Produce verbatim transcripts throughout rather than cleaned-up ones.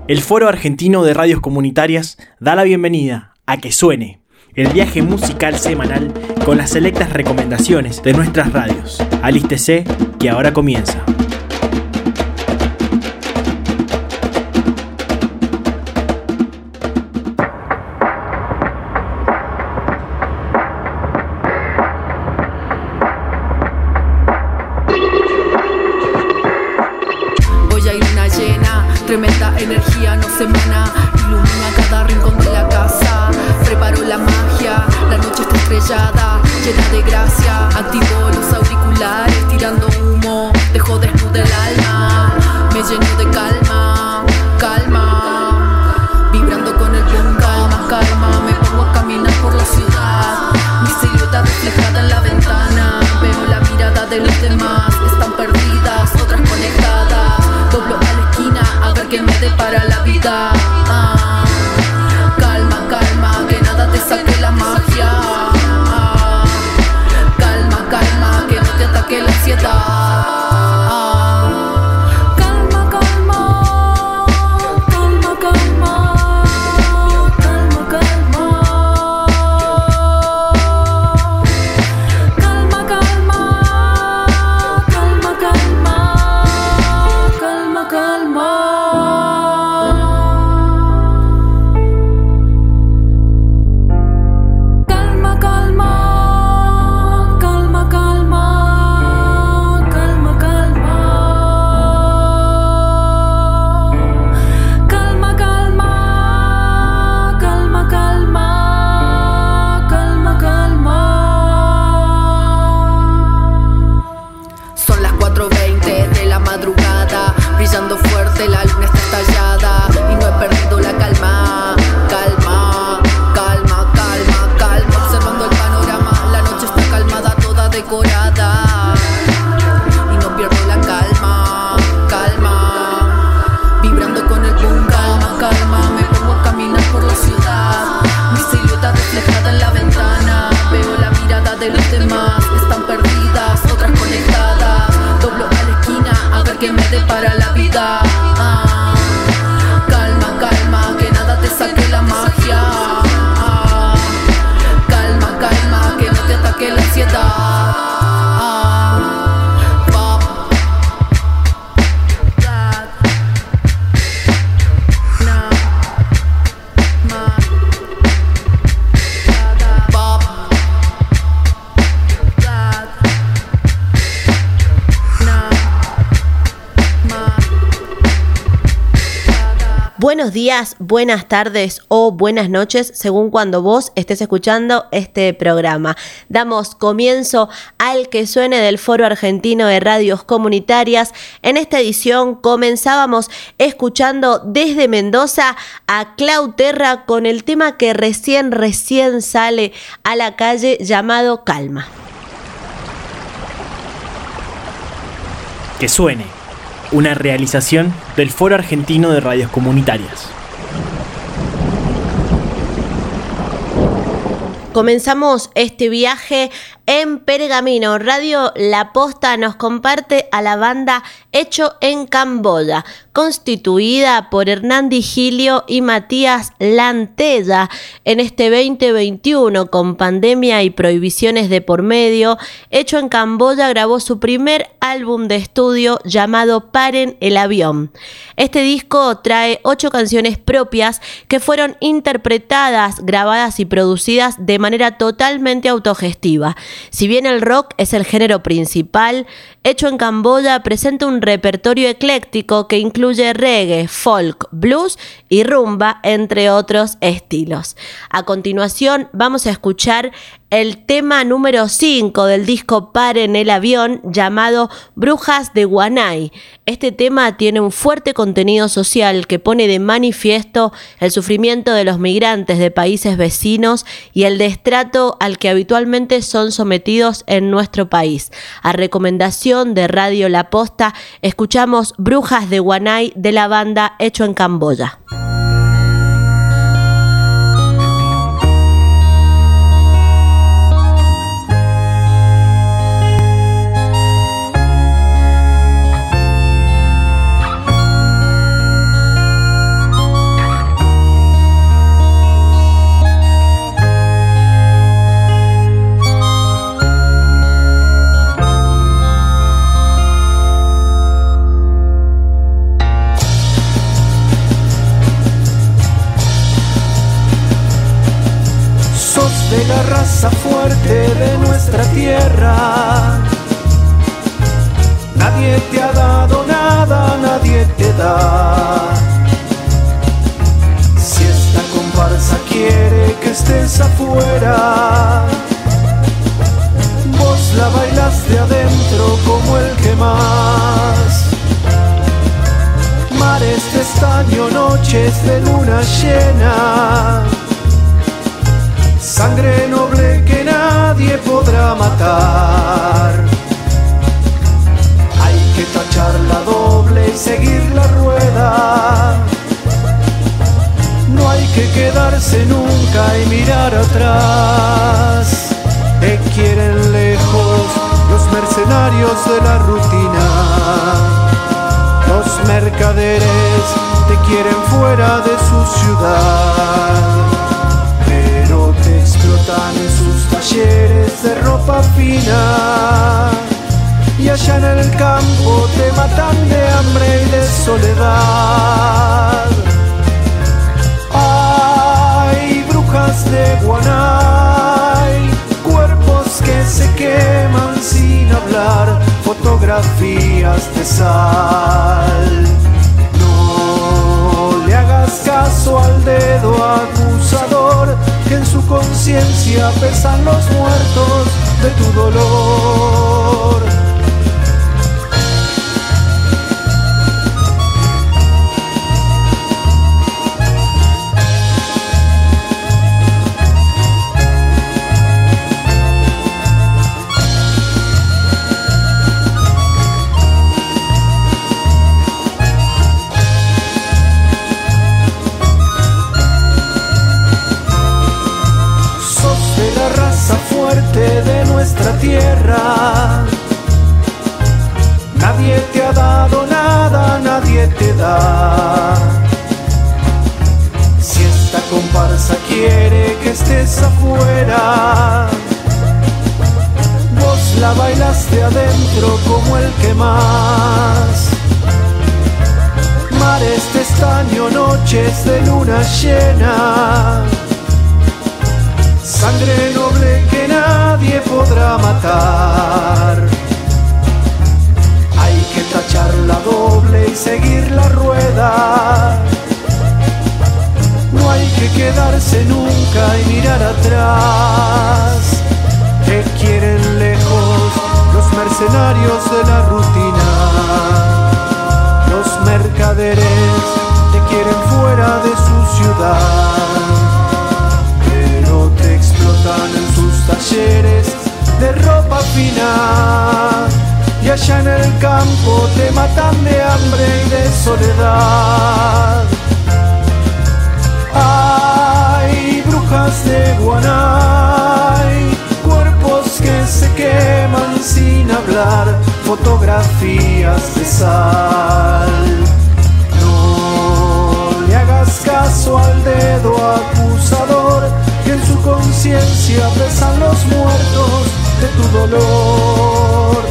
El Foro Argentino de Radios Comunitarias da la bienvenida a Que Suene, el viaje musical semanal con las selectas recomendaciones de nuestras radios. Alístese, que ahora comienza. Tremenda energía no se emana, ilumina cada rincón de la casa. Preparo la magia, la noche está estrellada, llena de gracia. Activo los auriculares, tirando humo, dejo desnuda el alma. Me lleno de calma, calma, vibrando con el boom, calma, calma. Me pongo a caminar por la ciudad, mi silueta reflejada en la ventana. Veo la mirada de los demás, están perdidas, otras conectadas. Doblo a la esquina a ver qué me depara la vida. Ah, calma, calma, que nada te saque la magia. Ah, calma, calma, que no te ataque la ansiedad. Ah, calma, calma, calma, calma, calma, calma. Calma, calma, calma, calma. Calma, calma. Calma, calma. Calma, calma. Calma, calma. Calma, calma. Calma, calma. Calma, calma. Son las cuatro veinte de la madrugada, brillando fuerte, la luna está estallada y no he perdido la calma. Calma, calma, calma, calma. Observando el panorama, la noche está calmada, toda decorada y no pierdo la calma. Calma, vibrando con el boom, calma, calma. Me pongo a caminar por la ciudad, mi silueta reflejada en la ventana. Veo la mirada de los demás, están perdidas, otras conectadas. Doblo a la esquina a ver qué me depara la vida. Ah, calma, calma, que nada te saque la magia. Ah, calma, calma, que no te ataque la ansiedad. Ah, pop, that, na, ma, da, pop, that, na. Buenos días, buenas tardes o buenas noches, según cuando vos estés escuchando este programa. Damos comienzo al Que Suene del Foro Argentino de Radios Comunitarias. En esta edición comenzábamos escuchando desde Mendoza a Clau Terra con el tema que recién, recién sale a la calle llamado Calma. Que Suene, una realización del Foro Argentino de Radios Comunitarias. Comenzamos este viaje en Pergamino. Radio La Posta nos comparte a la banda Hecho en Camboya, constituida por Hernán Digilio y Matías Lantella. En este veinte veintiuno, con pandemia y prohibiciones de por medio, Hecho en Camboya grabó su primer álbum de estudio llamado Paren el Avión. Este disco trae ocho canciones propias que fueron interpretadas, grabadas y producidas de manera totalmente autogestiva. Si bien el rock es el género principal, Hecho en Camboya presenta un repertorio ecléctico que incluye reggae, folk, blues y rumba, entre otros estilos. A continuación vamos a escuchar el tema número cinco del disco Paren el Avión, llamado Brujas de Guanay. Este tema tiene un fuerte contenido social que pone de manifiesto el sufrimiento de los migrantes de países vecinos y el destrato al que habitualmente son sometidos en nuestro país. A recomendación de Radio La Posta, escuchamos Brujas de Guanay de la banda Hecho en Camboya. nuestra tierra. Nadie te ha dado nada, nadie te da. Si esta comparsa quiere que estés afuera, vos la bailaste adentro como el que más. Mares de estaño, noches de luna llena, sangre noble que nadie podrá matar. Hay que tacharla doble y seguir la rueda. No hay que quedarse nunca y mirar atrás. Te quieren lejos los mercenarios de la rutina. Los mercaderes te quieren fuera de su ciudad, pero te explotan en sus talleres de ropa fina. Y allá en el campo te matan de hambre y de soledad. Hay brujas de Guanay, cuerpos que se queman sin hablar, fotografías de sal. No le hagas caso al dedo acusador, que en su conciencia pesan los muertos de tu dolor. De nuestra tierra, nadie te ha dado nada, nadie te da. Si esta comparsa quiere que estés afuera, vos la bailaste adentro como el que más. Mares de estaño, noches de luna llena, sangre noble que nadie podrá matar. Hay que tacharla doble y seguir la rueda. No hay que quedarse nunca y mirar atrás. Te quieren lejos los mercenarios de la rutina. Los mercaderes te quieren fuera de su ciudad, en sus talleres de ropa fina. Y allá en el campo te matan de hambre y de soledad. Hay brujas de Guanay, cuerpos que se queman sin hablar, fotografías de sal. No le hagas caso al dedo acusador, que en su conciencia pesan los muertos de tu dolor.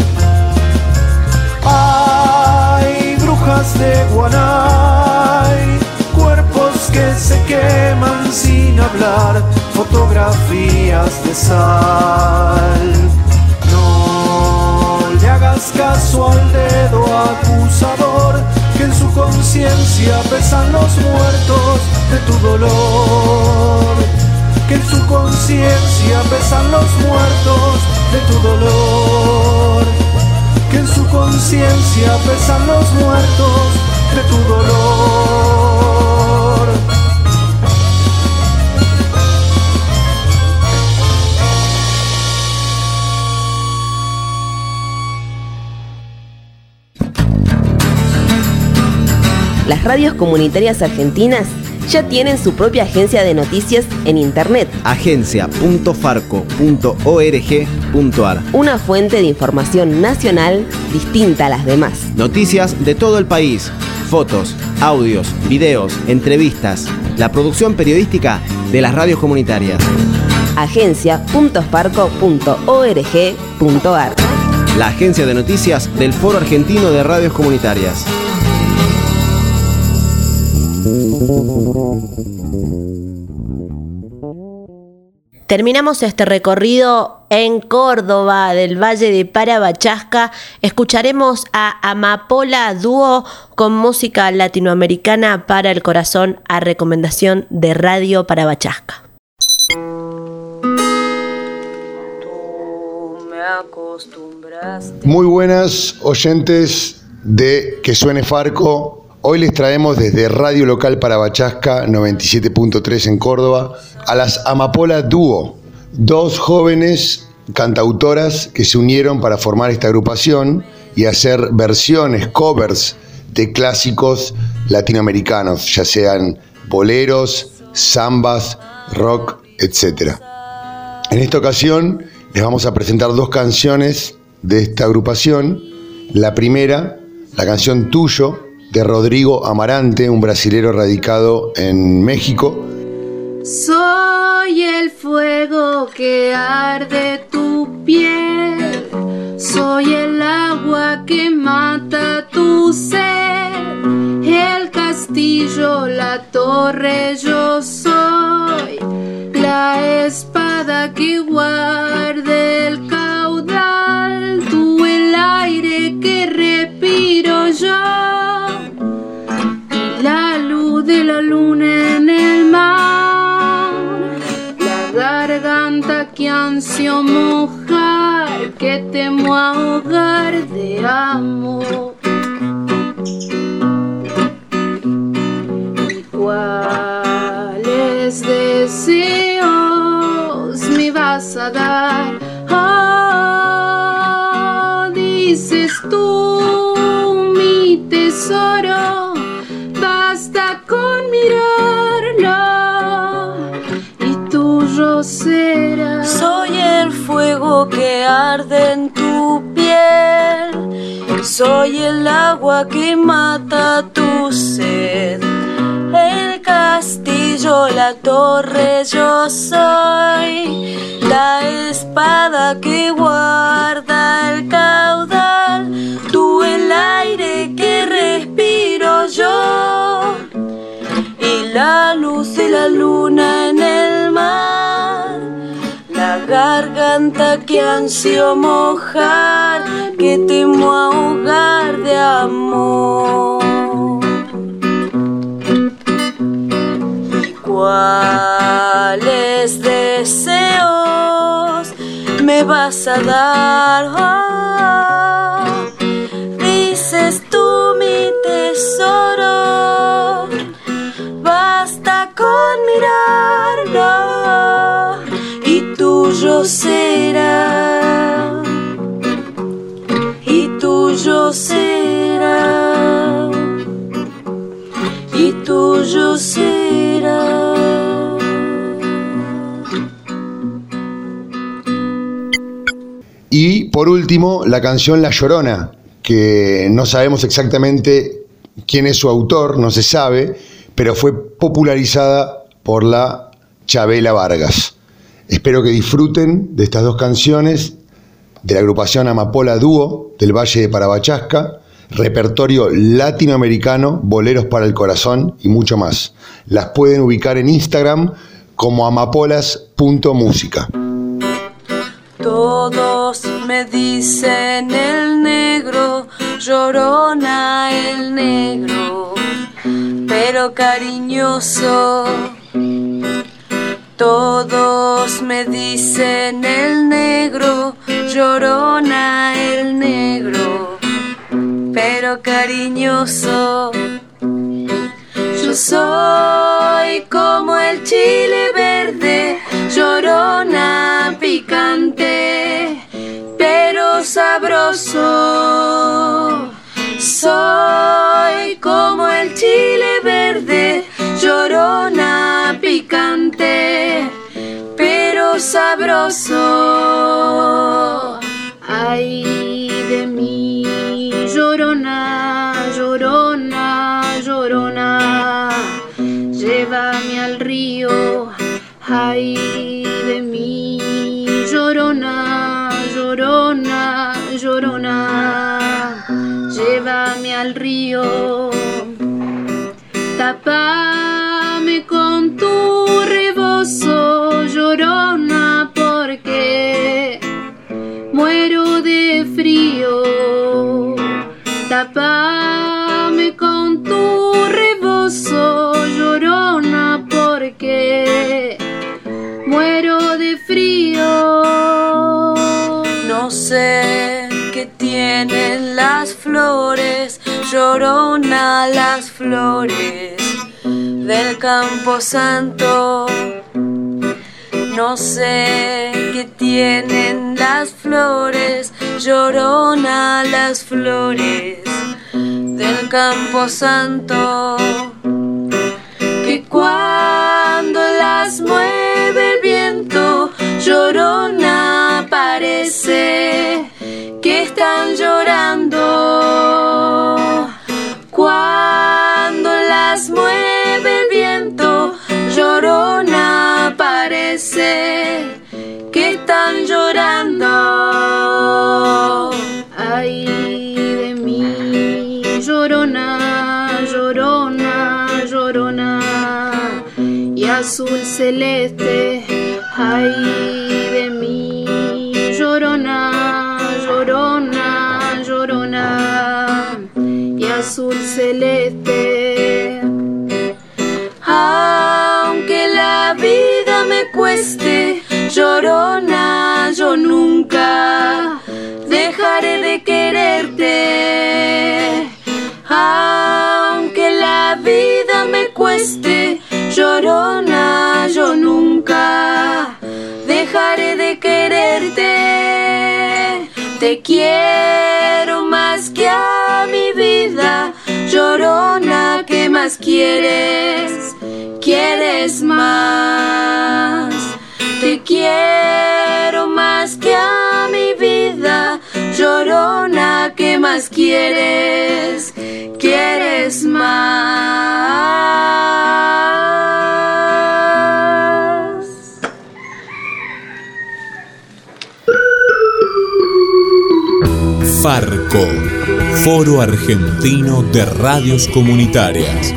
Hay brujas de Guanay, cuerpos que se queman sin hablar, fotografías de sal. No le hagas caso al dedo acusador, que en su conciencia pesan los muertos de tu dolor. Que en su conciencia pesan los muertos de tu dolor. Que en su conciencia pesan los muertos de tu dolor. Las radios comunitarias argentinas ya tienen su propia agencia de noticias en internet. agencia punto farco punto org punto ar. Una fuente de información nacional distinta a las demás. Noticias de todo el país, fotos, audios, videos, entrevistas, la producción periodística de las radios comunitarias. agencia punto farco punto org punto ar. La agencia de noticias del Foro Argentino de Radios Comunitarias. Terminamos este recorrido en Córdoba, del Valle de Parabachasca. Escucharemos a Amapola Dúo con música latinoamericana para el corazón, a recomendación de Radio Parabachasca. Muy buenas oyentes de Que Suene Farco. Hoy les traemos desde Radio Local Parabachasca noventa y siete punto tres en Córdoba a las Amapola Dúo, dos jóvenes cantautoras que se unieron para formar esta agrupación y hacer versiones, covers de clásicos latinoamericanos, ya sean boleros, zambas, rock, etcétera. En esta ocasión les vamos a presentar dos canciones de esta agrupación. La primera, la canción Tuyo, de Rodrigo Amarante, un brasilero radicado en México. Soy el fuego que arde tu piel, soy el agua que mata tu sed, el castillo, la torre, yo soy la espada que guarda el caudal, tú el aire que respiro yo, la luz de la luna en el mar, la garganta que ansio mojar, que temo ahogar de amor. ¿Y cuáles deseos me vas a dar? Oh, dices tú, mi tesoro, basta con mirarlo y tuyo será. Soy el fuego que arde en tu piel, soy el agua que mata tu sed, el castillo, la torre, yo soy la espada que guarda el caudal, tú el aire que respiro yo, y la luz de la luna en el mar, la garganta que ansio mojar, que temo ahogar de amor. ¿Y cuáles deseos me vas a dar? Oh, dices tú, mi tesoro, basta con mirarlo y tuyo será, y tuyo será, y tuyo será. Y por último, la canción La Llorona, que no sabemos exactamente quién es su autor, no se sabe, pero fue popularizada por la Chabela Vargas. Espero que disfruten de estas dos canciones de la agrupación Amapola Dúo del Valle de Parabachasca, repertorio latinoamericano, boleros para el corazón y mucho más. Las pueden ubicar en Instagram como amapolas punto música. Todos me dicen el negro, llorona el negro, pero cariñoso. Todos me dicen el negro, llorona el negro, pero cariñoso. Yo soy como el chile verde, llorona picante, pero sabroso. Soy como el chile verde, llorona picante, pero sabroso. Ay de mí, llorona, llorona, llorona, llévame al río. Ay de mí, llorona, llorona, llorona, llévame al río. Tápame con tu rebozo, llorona, las flores, llorona las flores del Camposanto. No sé qué tienen las flores, llorona las flores del Camposanto, que cuando las mueve el viento, llorona parece que están llorando. Cuando las mueve el viento, llorona parece que están llorando. Ay de mí, llorona, llorona, llorona, y azul celeste. Ay de mí, llorona, llorona, llorona, y azul celeste. Aunque la vida me cueste, llorona, yo nunca dejaré de quererte. Aunque la vida me cueste, llorona, yo nunca dejaré de quererte. Te quiero más que a mi vida, llorona, ¿qué más quieres? ¿Quieres más? Te quiero más que a mi vida, llorona, ¿qué más quieres? ¿Quieres más? Farco, Foro Argentino de Radios Comunitarias.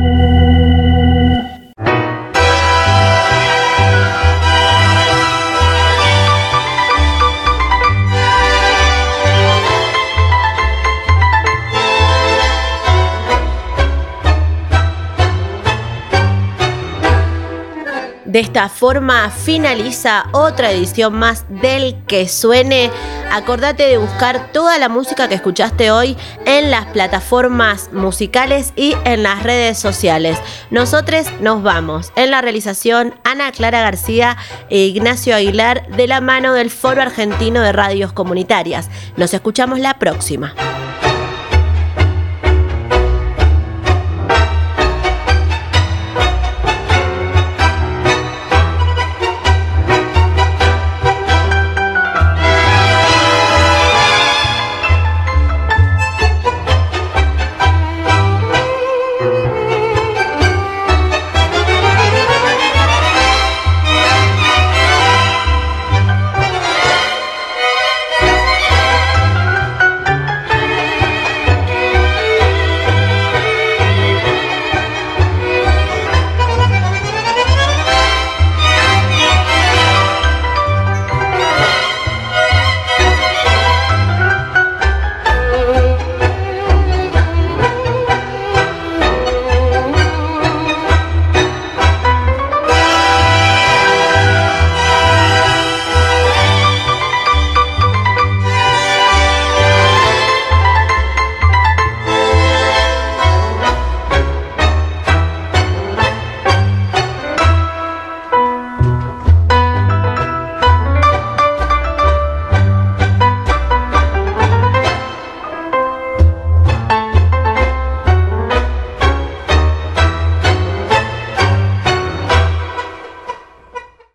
De esta forma finaliza otra edición más del Que Suene. Acordate de buscar toda la música que escuchaste hoy en las plataformas musicales y en las redes sociales. Nosotros nos vamos. En la realización, Ana Clara García e Ignacio Aguilar, de la mano del Foro Argentino de Radios Comunitarias. Nos escuchamos la próxima.